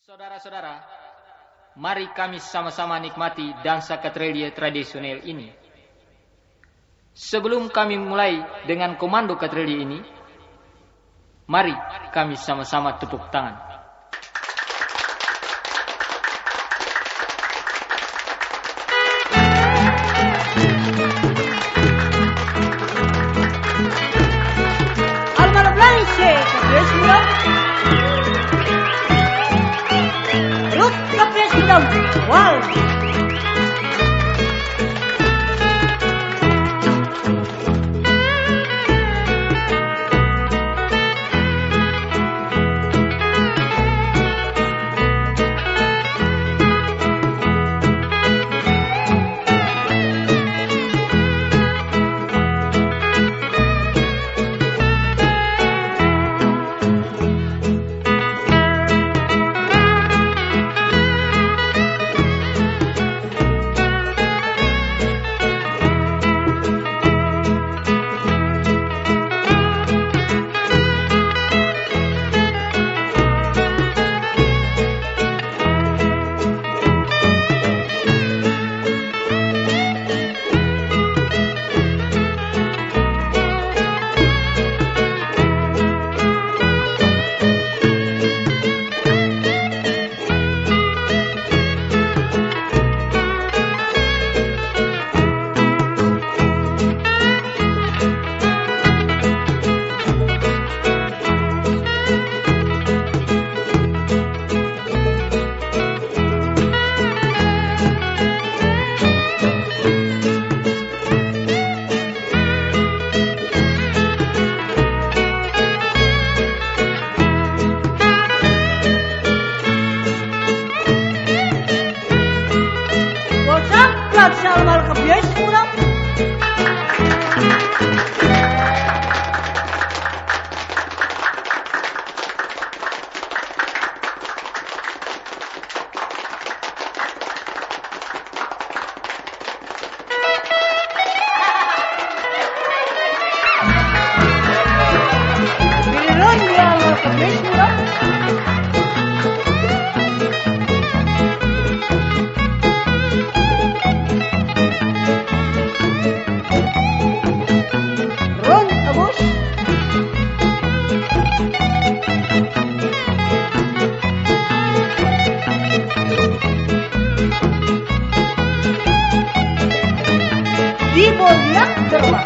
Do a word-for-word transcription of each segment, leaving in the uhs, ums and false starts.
Saudara-saudara, mari kami sama-sama nikmati dansa Katrelia tradisional ini. Sebelum kami mulai dengan komando Katrelia ini, mari kami sama-sama tepuk tangan. Almano Blanche, Capresura. Ruth Capresura. Wow. Almano Capresura. Mironia Almano Capresura. Dibolia Terma.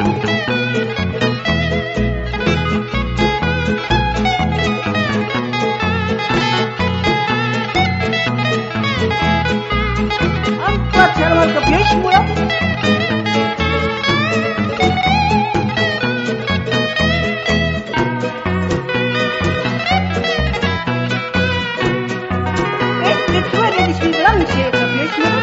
Angkat Almano Capresura. Este tu eres Blanche Capresura.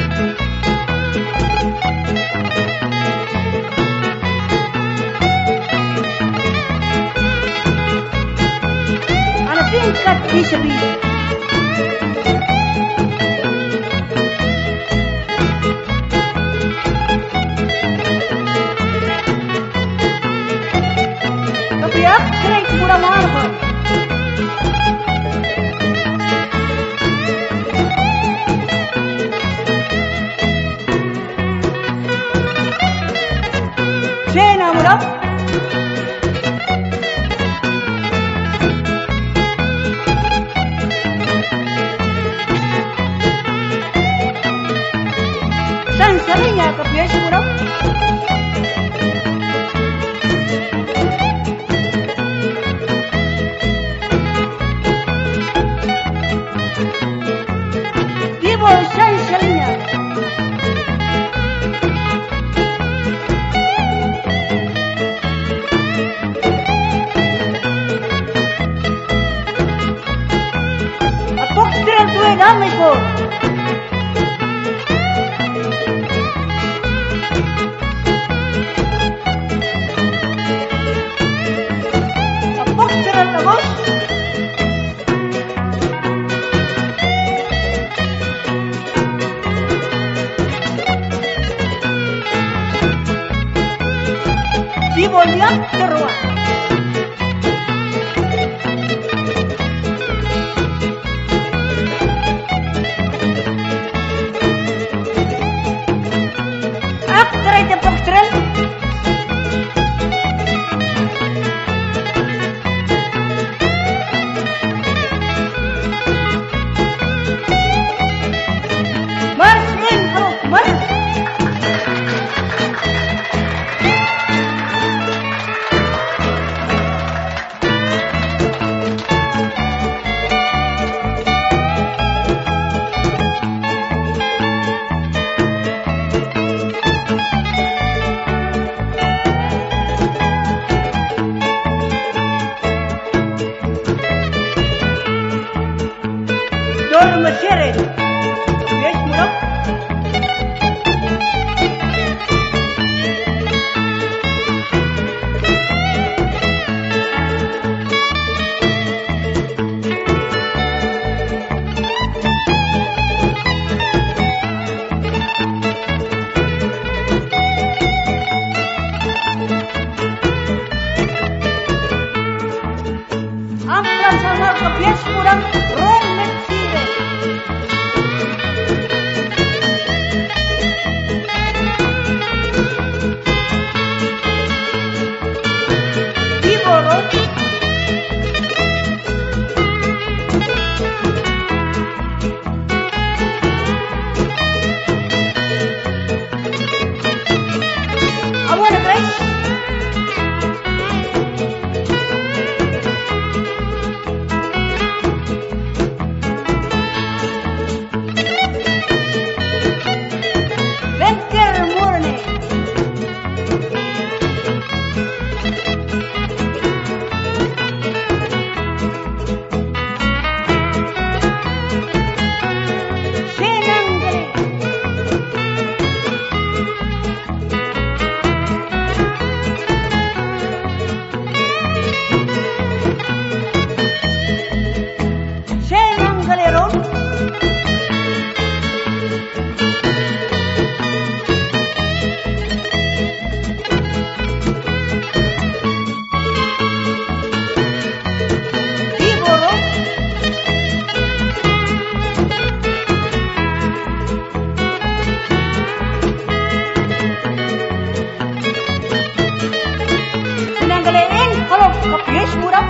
Tingkat bisa-bisa. Tapi ya, sering kurang marah. Cena murah. Sansalinya Capresura. Vivo Sansalinya. Apok tren tuwe damai ko. Dibolia Terma. Dorme Sere. Wees murah. Amplan sama ke bias murah. Ron Metsire. Iboro. Awan guys. Venker Murne. Senangre. Senangaleron. Iboro. Senangalein kalau ke bias murah.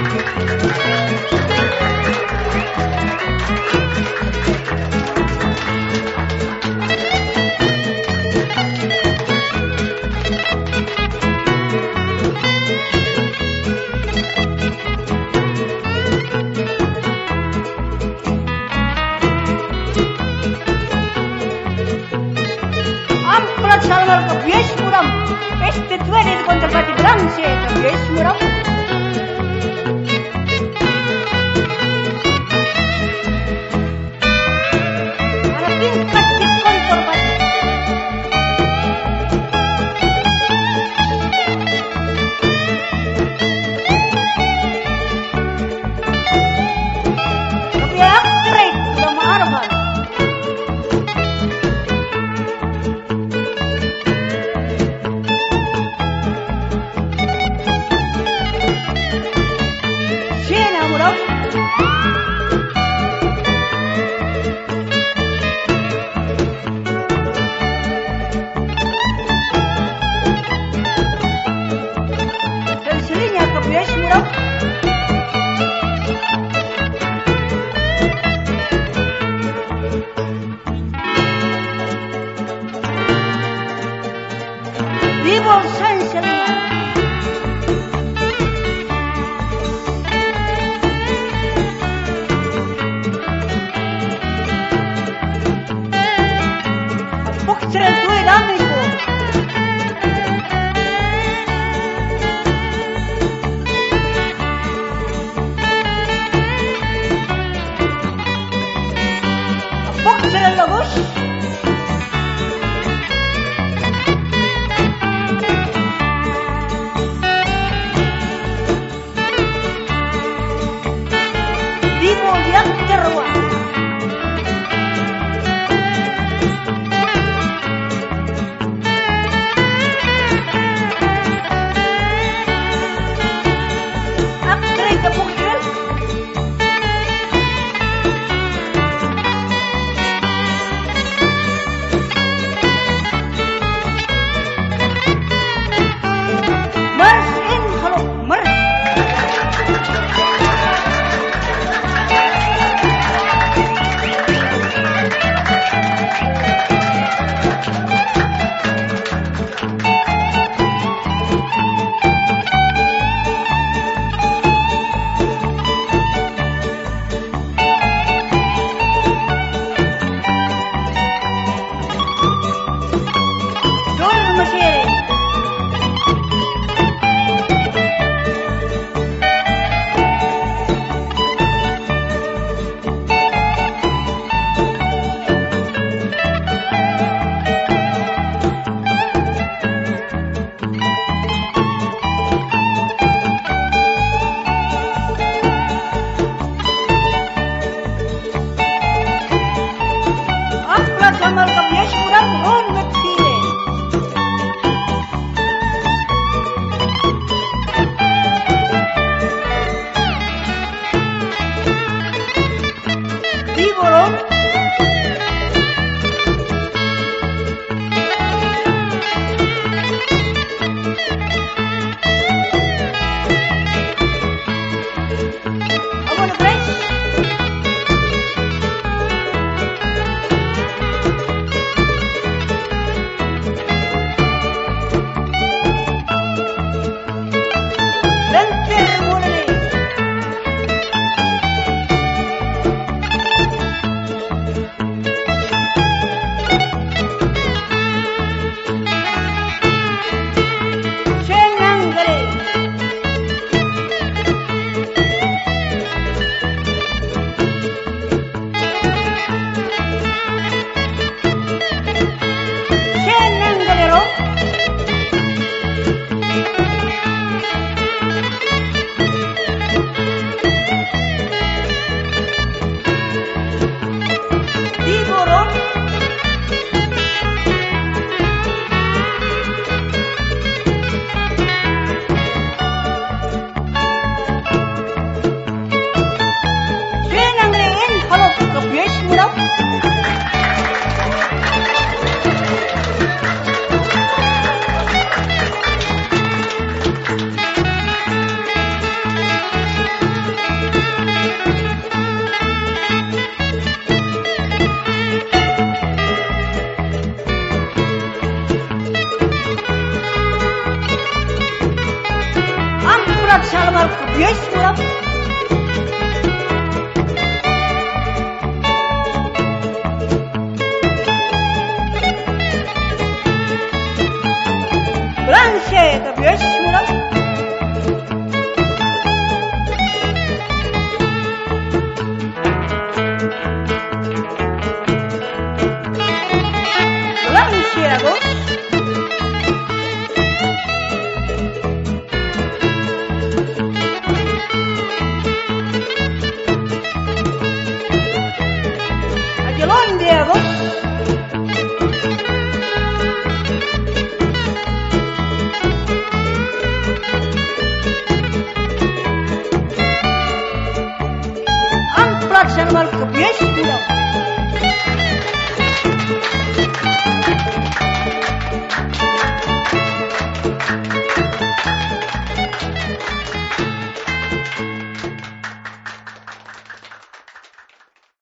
Amplat salmar ke bias murah. Este tua di kontrapati branche ke bias murah. Ana tingkat di kontrapati. Tapi aktrek udah maarban. Sena murah. Selinya ke bias murah. Vivo San Selinya. Pokstrel due d'amico. Pokstrel lagos. Vivo yang terwa. Aktrek ke pokstrel. Mars in kalau mars. Halo ke bies murah. Ampurat salmar ke bies murah. Branche ke bies murah. Branche agos. Ajelonde agos. Amplat salmar ke bies murah.